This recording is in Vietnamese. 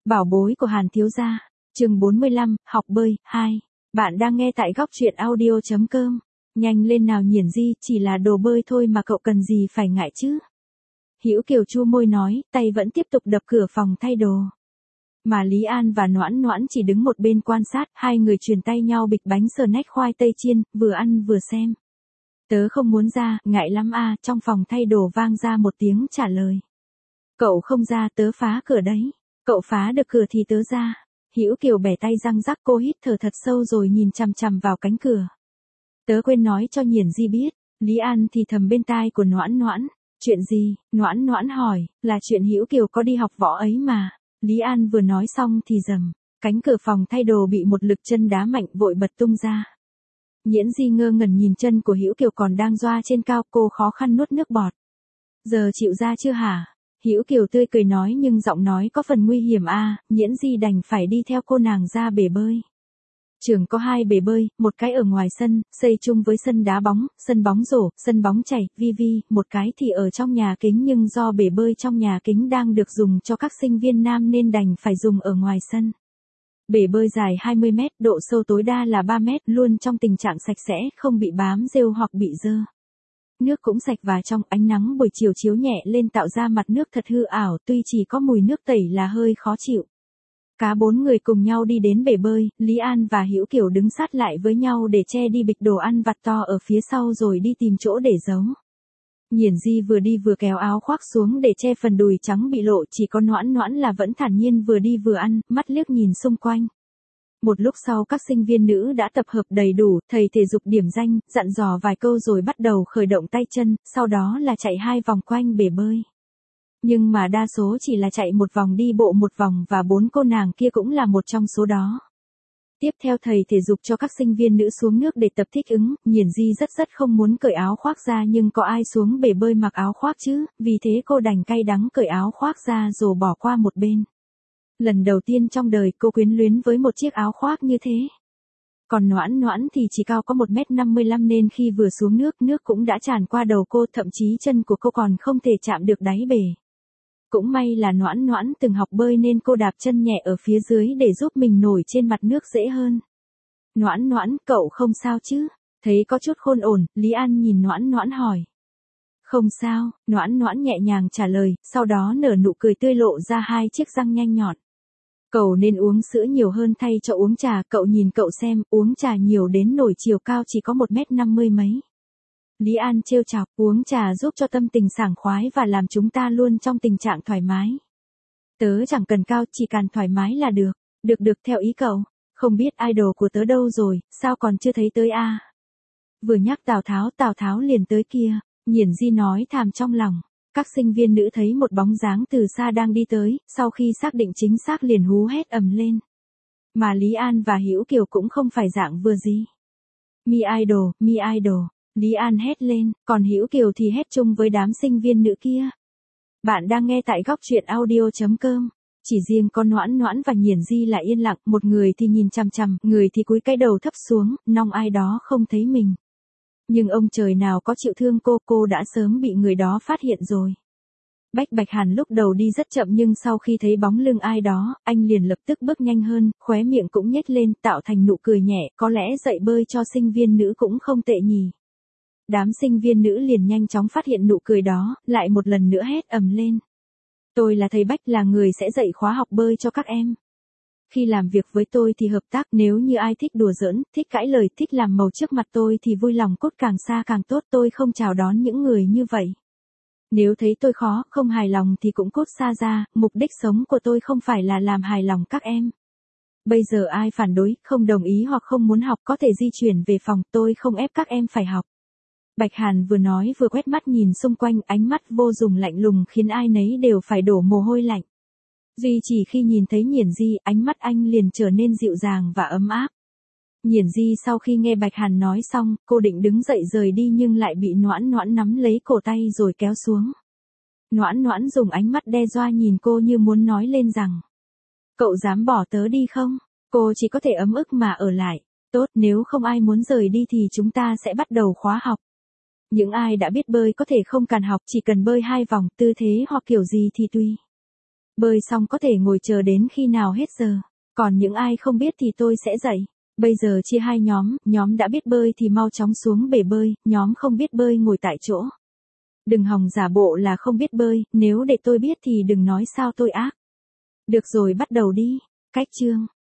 Bảo bối của Hàn thiếu gia, chương 45, học bơi, 2. Bạn đang nghe tại góc truyện audio.com. Nhanh lên nào Nhiển Di, chỉ là đồ bơi thôi mà cậu cần gì phải ngại chứ. Hữu Kiều chu môi nói, tay vẫn tiếp tục đập cửa phòng thay đồ. Mà Lý An và Noãn Noãn chỉ đứng một bên quan sát, hai người truyền tay nhau bịch bánh snack khoai tây chiên, vừa ăn vừa xem. Tớ không muốn ra, ngại lắm à, trong phòng thay đồ vang ra một tiếng trả lời. Cậu không ra, tớ phá cửa đấy. Cậu phá được cửa thì tớ ra. Hữu Kiều bẻ tay răng rắc, cô hít thở thật sâu rồi nhìn chằm chằm vào cánh cửa. Tớ quên nói cho Nhiển Di biết. Lý An thì thầm bên tai của Noãn Noãn. Chuyện gì? Noãn Noãn hỏi, là chuyện Hữu Kiều có đi học võ ấy mà. Lý An vừa nói xong thì rầm, cánh cửa phòng thay đồ bị một lực chân đá mạnh vội bật tung ra. Nhiễn Di ngơ ngẩn nhìn chân của Hữu Kiều còn đang doa trên cao, cô khó khăn nuốt nước bọt. Giờ chịu ra chưa hả? Hữu Kiều tươi cười nói nhưng giọng nói có phần nguy hiểm a. Nhiễn Di đành phải đi theo cô nàng ra bể bơi. Trường có hai bể bơi, một cái ở ngoài sân, xây chung với sân đá bóng, sân bóng rổ, sân bóng chảy, một cái thì ở trong nhà kính nhưng do bể bơi trong nhà kính đang được dùng cho các sinh viên nam nên đành phải dùng ở ngoài sân. Bể bơi dài 20 mét, độ sâu tối đa là 3 mét, luôn trong tình trạng sạch sẽ, không bị bám rêu hoặc bị dơ. Nước cũng sạch và trong, ánh nắng buổi chiều chiếu nhẹ lên tạo ra mặt nước thật hư ảo, tuy chỉ có mùi nước tẩy là hơi khó chịu. Cả bốn người cùng nhau đi đến bể bơi, Lý An và Hữu Kiều đứng sát lại với nhau để che đi bịch đồ ăn vặt to ở phía sau rồi đi tìm chỗ để giấu. Nhiển Di vừa đi vừa kéo áo khoác xuống để che phần đùi trắng bị lộ, chỉ có Noãn Noãn là vẫn thản nhiên vừa đi vừa ăn, mắt liếc nhìn xung quanh. Một lúc sau các sinh viên nữ đã tập hợp đầy đủ, thầy thể dục điểm danh, dặn dò vài câu rồi bắt đầu khởi động tay chân, sau đó là chạy 2 vòng quanh bể bơi. Nhưng mà đa số chỉ là chạy một vòng đi bộ một vòng và 4 cô nàng kia cũng là một trong số đó. Tiếp theo thầy thể dục cho các sinh viên nữ xuống nước để tập thích ứng, Nhiển Di rất không muốn cởi áo khoác ra nhưng có ai xuống bể bơi mặc áo khoác chứ, vì thế cô đành cay đắng cởi áo khoác ra rồi bỏ qua một bên. Lần đầu tiên trong đời cô quyến luyến với một chiếc áo khoác như thế. Còn Noãn Noãn thì chỉ cao có 1m55 nên khi vừa xuống nước cũng đã tràn qua đầu cô, thậm chí chân của cô còn không thể chạm được đáy bể. Cũng may là Noãn Noãn từng học bơi nên cô đạp chân nhẹ ở phía dưới để giúp mình nổi trên mặt nước dễ hơn. Noãn Noãn, cậu không sao chứ? Thấy có chút khôn ổn, Lý An nhìn Noãn Noãn hỏi. Không sao, Noãn Noãn nhẹ nhàng trả lời, sau đó nở nụ cười tươi lộ ra 2 chiếc răng nhanh nhọn. Cậu nên uống sữa nhiều hơn thay cho uống trà, cậu nhìn cậu xem, uống trà nhiều đến nổi chiều cao chỉ có 1m50 mấy. Lý An trêu chọc, uống trà giúp cho tâm tình sảng khoái và làm chúng ta luôn trong tình trạng thoải mái. Tớ chẳng cần cao, chỉ cần thoải mái là được. Được theo ý cậu. Không biết idol của tớ đâu rồi, sao còn chưa thấy tới a? Vừa nhắc Tào Tháo liền tới kia, Nhiển Di nói thàm trong lòng. Các sinh viên nữ thấy một bóng dáng từ xa đang đi tới, sau khi xác định chính xác liền hú hét ầm lên. Mà Lý An và Hữu Kiều cũng không phải dạng vừa gì. Mi idol. Lý An hét lên, còn Hữu Kiều thì hét chung với đám sinh viên nữ kia. Bạn đang nghe tại góc truyện audio.com. Chỉ riêng có Noãn Noãn và Nhiển Di là yên lặng, một người thì nhìn chằm chằm, người thì cúi cái đầu thấp xuống, mong ai đó không thấy mình. Nhưng ông trời nào có chịu thương cô đã sớm bị người đó phát hiện rồi. Bạch Hàn lúc đầu đi rất chậm nhưng sau khi thấy bóng lưng ai đó, anh liền lập tức bước nhanh hơn, khóe miệng cũng nhếch lên tạo thành nụ cười nhẹ, có lẽ dạy bơi cho sinh viên nữ cũng không tệ nhỉ. Đám sinh viên nữ liền nhanh chóng phát hiện nụ cười đó, lại một lần nữa hét ầm lên. Tôi là thầy Bách, là người sẽ dạy khóa học bơi cho các em. Khi làm việc với tôi thì hợp tác, nếu như ai thích đùa giỡn, thích cãi lời, thích làm màu trước mặt tôi thì vui lòng cút càng xa càng tốt, tôi không chào đón những người như vậy. Nếu thấy tôi khó, không hài lòng thì cũng cút xa ra, mục đích sống của tôi không phải là làm hài lòng các em. Bây giờ ai phản đối, không đồng ý hoặc không muốn học có thể di chuyển về phòng, tôi không ép các em phải học. Bạch Hàn vừa nói vừa quét mắt nhìn xung quanh, ánh mắt vô cùng lạnh lùng khiến ai nấy đều phải đổ mồ hôi lạnh. Duy chỉ khi nhìn thấy Nhiển Di, ánh mắt anh liền trở nên dịu dàng và ấm áp. Nhiển Di sau khi nghe Bạch Hàn nói xong, cô định đứng dậy rời đi nhưng lại bị Noãn Noãn nắm lấy cổ tay rồi kéo xuống. Noãn Noãn dùng ánh mắt đe dọa nhìn cô như muốn nói lên rằng. Cậu dám bỏ tớ đi không? Cô chỉ có thể ấm ức mà ở lại. Tốt, nếu không ai muốn rời đi thì chúng ta sẽ bắt đầu khóa học. Những ai đã biết bơi có thể không cần học, chỉ cần bơi 2 vòng, tư thế hoặc kiểu gì thì tùy. Bơi xong có thể ngồi chờ đến khi nào hết giờ. Còn những ai không biết thì tôi sẽ dạy. Bây giờ chia hai nhóm đã biết bơi thì mau chóng xuống bể bơi, nhóm không biết bơi ngồi tại chỗ. Đừng hòng giả bộ là không biết bơi, nếu để tôi biết thì đừng nói sao tôi ác. Được rồi bắt đầu đi. Cách chương